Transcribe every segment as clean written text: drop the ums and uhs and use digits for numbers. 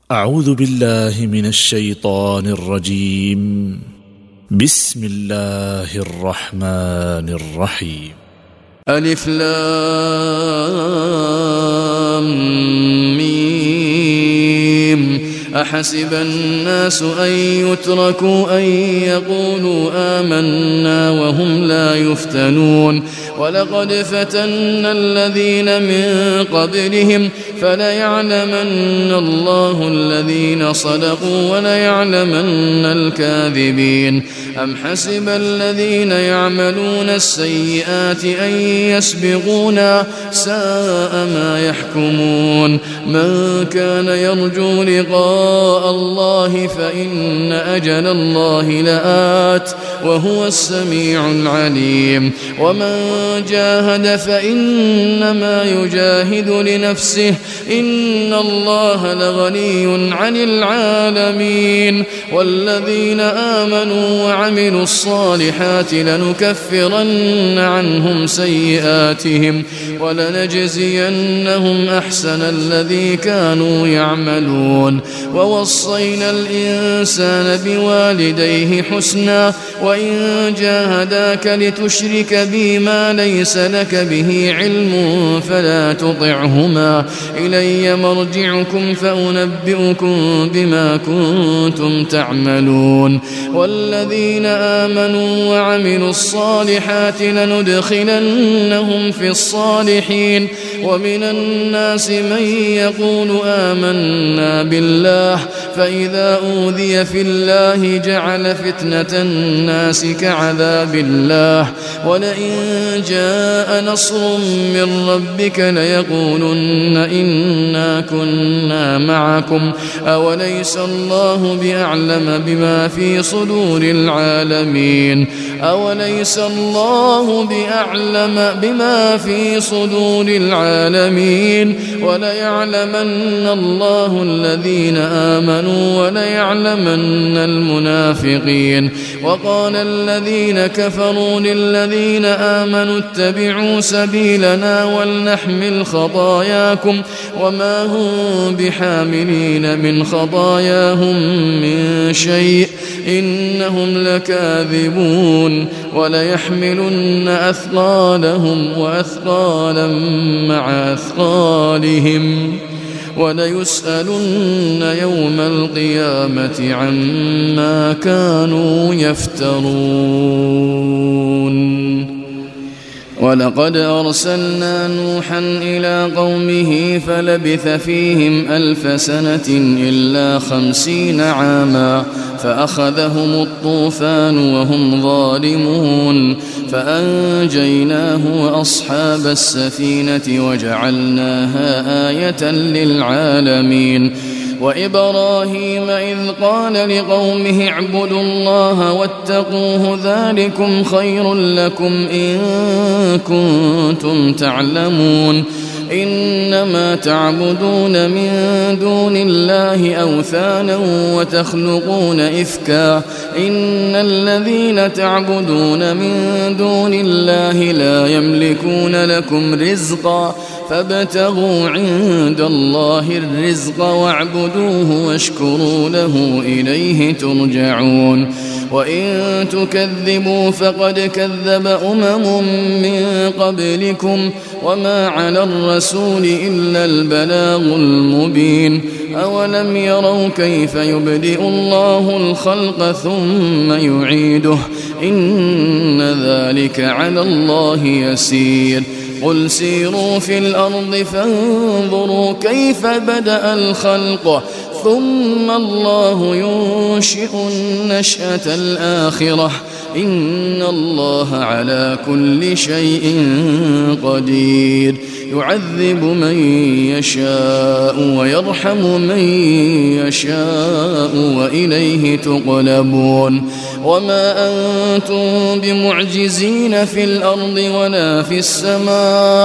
أعوذ بالله من الشيطان الرجيم. بسم الله الرحمن الرحيم. ألف لام ميم. أحسب الناس أن يتركوا أن يقولوا آمنا وهم لا يفتنون ولقد فتنا الذين من قبلهم فليعلمن الله الذين صدقوا وليعلمن الكاذبين. أم حسب الذين يعملون السيئات أن يسبقونا ساء ما يحكمون. من كان يرجو لقاء الله فإن أجل الله لآت وهو السميع العليم. ومن جاهد فإنما يجاهد لنفسه إن الله لغني عن العالمين. والذين آمنوا وعملوا الصالحات لنكفرن عنهم سيئاتهم ولنجزينهم أحسن الذي كانوا يعملون. ووصينا الإنسان بوالديه حسنا وإن جاهداك لتشرك بي ما ليس لك به علم فلا تطعهما إلي مرجعكم فأنبئكم بما كنتم تعملون. والذين آمنوا وعملوا الصالحات لندخلنهم في الصالحين. ومن الناس من يقول آمنا بالله فإذا أوذي في الله جعل فتنة الناس كعذاب الله ولئن جاء نصر من ربك ليقولن إنا كنا معكم أوليس الله بأعلم بما في صدور العالمين. أوليس الله بأعلم بما في صدور العالمين. وليعلمن الله الذين آمنوا وليعلمن المنافقين. وقال الذين كفروا للذين آمنوا اتبعوا سبيلنا ولنحمل خطاياكم وما هم بحاملين من خطاياهم من شيء إنهم لكاذبون. وليحملن أثقالهم وأثقالا مع أثقالهم وليسألن يوم القيامة عما كانوا يفترون. ولقد أرسلنا نوحا إلى قومه فلبث فيهم 1000 سنة إلا 50 عاما فأخذهم الطوفان وهم ظالمون فأنجيناه وأصحاب السفينة وجعلناها آية للعالمين. وإبراهيم إذ قال لقومه اعبدوا الله واتقوه ذلكم خير لكم إن كنتم تعلمون. إنما تعبدون من دون الله أوثانا وتخلقون إفكا إن الذين تعبدون من دون الله لا يملكون لكم رزقا فابتغوا عند الله الرزق واعبدوه واشكروا له إليه ترجعون. وإن تكذبوا فقد كذب أمم من قبلكم وما على الرسول إلا البلاغ المبين. أولم يروا كيف يبدئ الله الخلق ثم يعيده إن ذلك على الله يسير. قل سيروا في الأرض فانظروا كيف بدأ الخلق ثم الله ينشئ النشأة الآخرة إن الله على كل شيء قدير. يعذب من يشاء ويرحم من يشاء وإليه تقلبون. وما أنتم بمعجزين في الأرض ولا في السماء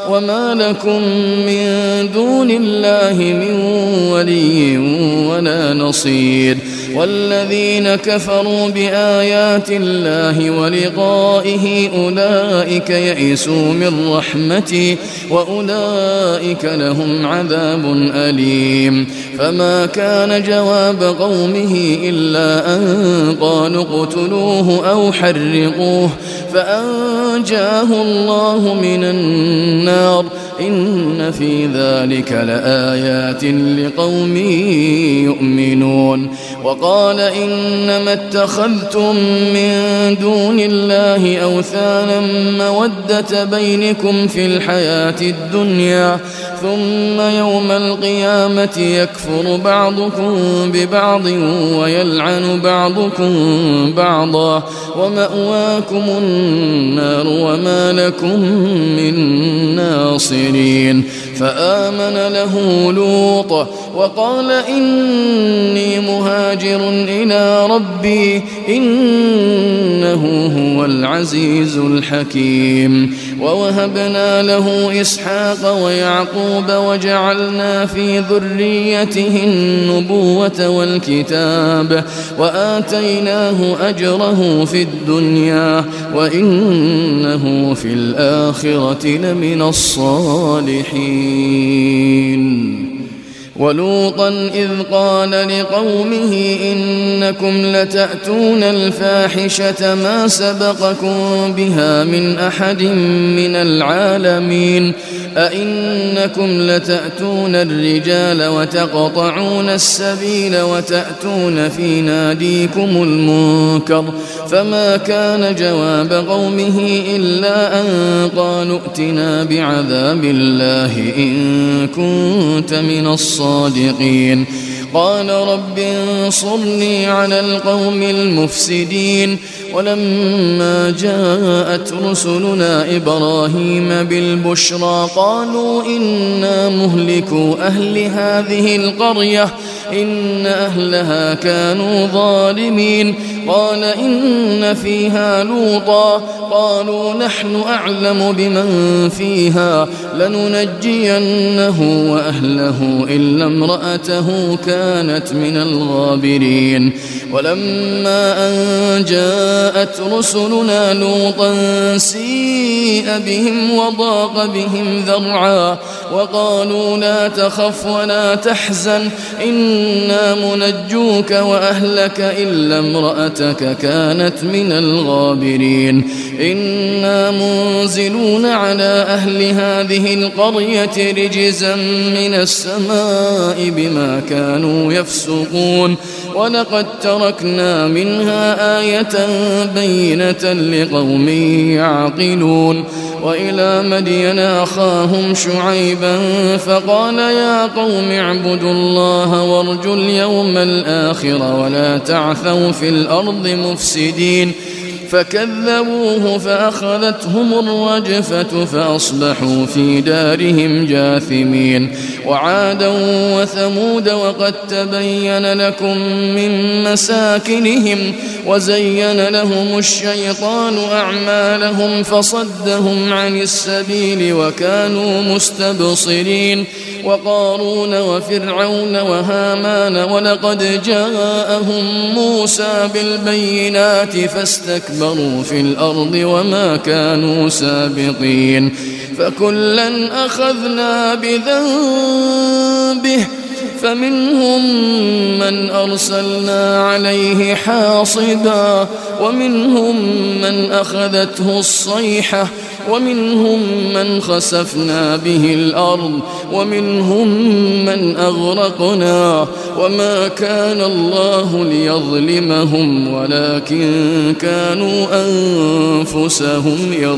وما لكم من دون الله من ولي ولا نصير والذين كفروا بآيات الله ولقائه أولئك يئسوا من رحمتي وأولئك لهم عذاب أليم فما كان جواب قومه إلا أن قالوا اقتلوه أو حرقوه فأنجاه الله من النار إن في ذلك لآيات لقوم يؤمنون وقال إنما اتخذتم من دون الله أوثانا مودة بينكم في الحياة الدنيا ثم يوم القيامة يكفر بعضكم ببعض ويلعن بعضكم بعضا ومأواكم النار وما لكم من ناصرين فآمن له لوط وقال إني مهاجر إلى ربي إنه هو العزيز الحكيم ووهبنا له إسحاق ويعقوب وجعلنا في ذريته النبوة والكتاب وآتيناه أجره في الدنيا وإنه في الآخرة لمن الصالحين ولوطا إذ قال لقومه إنكم لتأتون الفاحشة ما سبقكم بها من أحد من العالمين أئنكم لتأتون الرجال وتقطعون السبيل وتأتون في ناديكم المنكر فما كان جواب قومه إلا أن قالوا ائتنا بعذاب الله إن كنت من الصادقين قال رب انصرني على القوم المفسدين ولما جاءت رسلنا إبراهيم بالبشرى قالوا إنا مهلكو أهل هذه القرية إن أهلها كانوا ظالمين قال إن فيها لوطا قالوا نحن أعلم بمن فيها لننجينه وأهله إلا امرأته كانت من الغابرين ولما أن جاءت رسلنا لوطا سيء بهم وضاق بهم ذرعا وقالوا لا تخف ولا تحزن إنا منجوك وأهلك إلا امرأتك كانت من الغابرين إنا منزلون على أهل هذه القرية رجزا من السماء بما كانوا يفسقون ولقد تركنا منها آية بينة لقوم يعقلون وإلى مدين أخاهم شعيبا فقال يا قوم اعبدوا الله وارجوا اليوم الآخر ولا تعثوا في الأرض مفسدين فكذبوه فأخذتهم الرجفة فأصبحوا في دارهم جاثمين وعادا وثمود وقد تبين لكم من مساكنهم وزين لهم الشيطان أعمالهم فصدهم عن السبيل وكانوا مستبصرين وقارون وفرعون وهامان ولقد جاءهم موسى بالبينات فاستكبروا في الأرض وما كانوا سابقين فكلا أخذنا بذنبه فمنهم من أرسلنا عليه حاصبا ومنهم من أخذته الصيحة ومنهم من خسفنا به الأرض ومنهم من أغرقنا وما كان الله ليظلمهم ولكن كانوا أنفسهم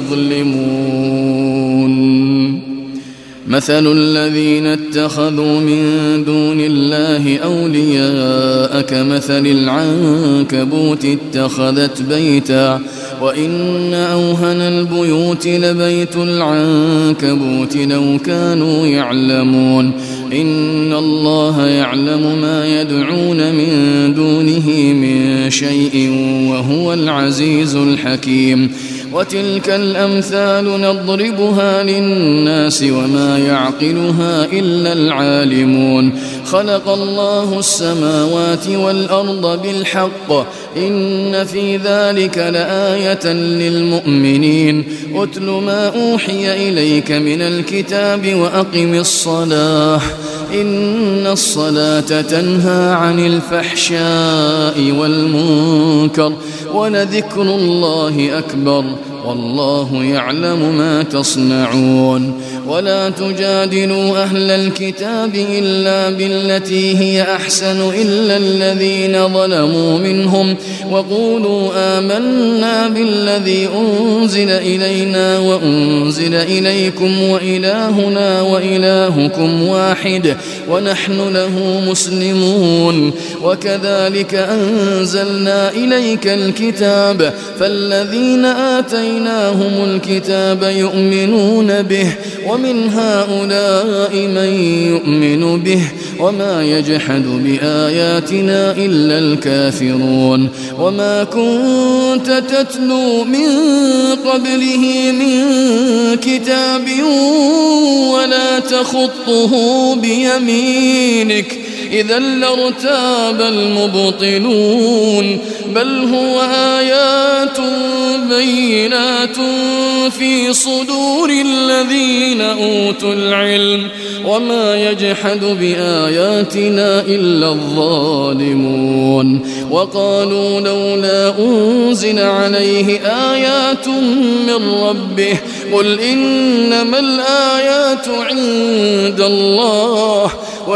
يظلمون مثل الذين اتخذوا من دون الله أولياء كمثل العنكبوت اتخذت بيتا وإن أوهن البيوت لبيت العنكبوت لو كانوا يعلمون إن الله يعلم ما يدعون من دونه من شيء وهو العزيز الحكيم وتلك الأمثال نضربها للناس وما يعقلها إلا العالمون خلق الله السماوات والأرض بالحق إن في ذلك لآية للمؤمنين أتل ما أوحي إليك من الكتاب وأقم الصلاة إن الصلاة تنهى عن الفحشاء والمنكر ولذكر الله أكبر والله يعلم ما تصنعون ولا تجادلوا أهل الكتاب إلا بالتي هي أحسن إلا الذين ظلموا منهم وقولوا آمنا بالذي أنزل إلينا وأنزل إليكم وإلهنا وإلهكم واحد ونحن له مسلمون وكذلك أنزلنا إليك الكتاب فالذين آتيناهم الكتاب يؤمنون به ومن هؤلاء من يؤمن به وما يجحد بآياتنا إلا الكافرون وما كنت تتلو من قبله من كتاب ولا تخطه بيمينك إذا لارتاب المبطلون بل هو آيات بينات في صدور الذين أوتوا العلم وما يجحد بآياتنا إلا الظالمون وقالوا لولا أنزل عليه آيات من ربه قل إنما الآيات عند الله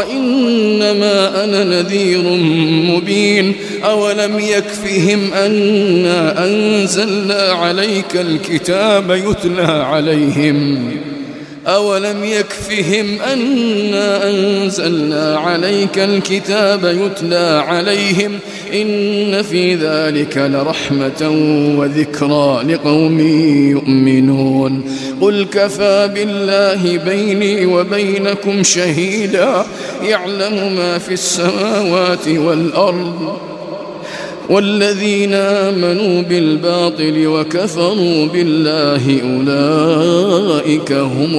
وإنما أنا نذير مبين أولم يكفهم أنا أنزلنا عليك الكتاب يتلى عليهم أولم يكفهم أنا أنزلنا عليك الكتاب يتلى عليهم إن في ذلك لرحمة وذكرى لقوم يؤمنون قل كفى بالله بيني وبينكم شهيدا يعلم ما في السماوات والأرض والذين آمنوا بالباطل وكفروا بالله أولئك هم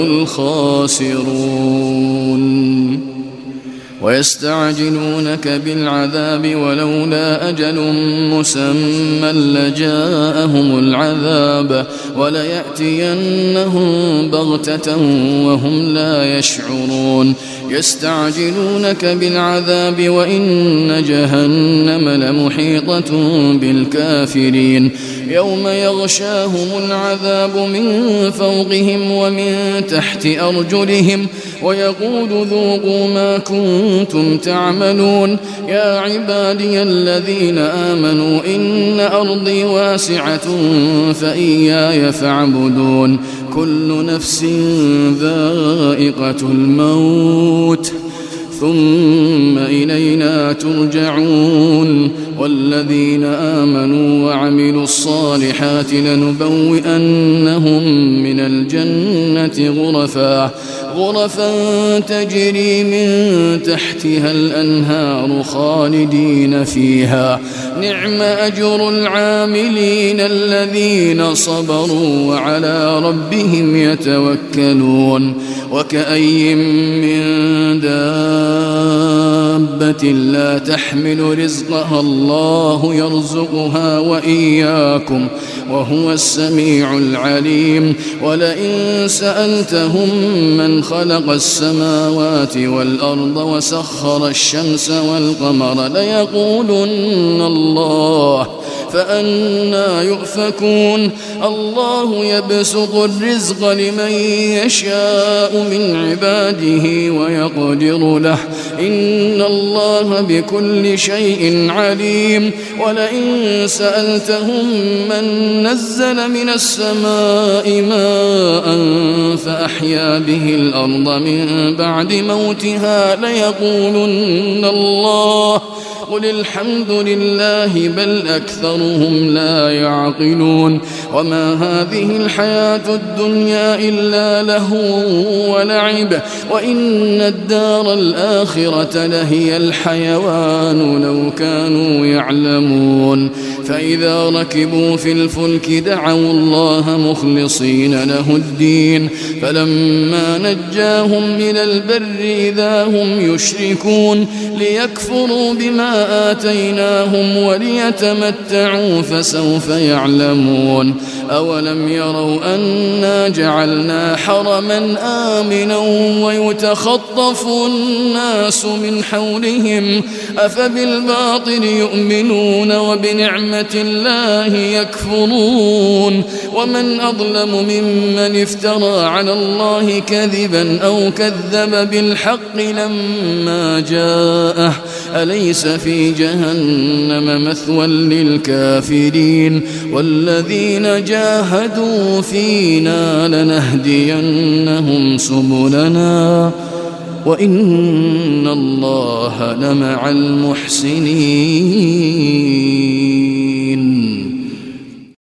الخاسرون ويستعجلونك بالعذاب ولولا أجل مسمى لجاءهم العذاب وليأتينهم بغتة وهم لا يشعرون يستعجلونك بالعذاب وإن جهنم لمحيطة بالكافرين يوم يغشاهم العذاب من فوقهم ومن تحت أرجلهم ويقول ذوقوا ما كنتم تعملون يا عبادي الذين آمنوا إن أرضي واسعة فإياي فاعبدون كل نفس ذائقة الموت ثم إلينا ترجعون والذين آمنوا وعملوا الصالحات لنبوئنهم من الجنة غرفا تجري من تحتها الأنهار خالدين فيها نعم أجر العاملين الذين صبروا وعلى ربهم يتوكلون وكأي من دابة لا تحمل رزقها الله يرزقها وإياكم وهو السميع العليم ولئن سألتهم من خلق السماوات والأرض وسخر الشمس والقمر ليقولن الله فأنى يؤفكون الله يبسط الرزق لمن يشاء من عباده ويقدر له إن الله بكل شيء عليم ولئن سألتهم من نزل من السماء ماء فأحيا به الأرض من بعد موتها ليقولن الله قل الحمد لله بل أكثرهم لا يعقلون وما هذه الحياة الدنيا إلا لهو ولعب وإن الدار الآخرة لهي الحيوان لو كانوا يعلمون فإذا ركبوا في الفلك دعوا الله مخلصين له الدين فلما نجاهم إلى البر إذا هم يشركون ليكفروا بما آتيناهم وليتمتعوا فسوف يعلمون أولم يروا أنا جعلنا حرما آمنا ويتخطف الناس من حولهم أفبالباطل يؤمنون وبنعمة الله يكفرون ومن أظلم ممن افترى على الله كذبا أو كذب بالحق لما جاءه أليس في جهنم مثوى للكافرين والذين جاهدوا فينا لنهدينهم سبلنا وإن الله لمع المحسنين.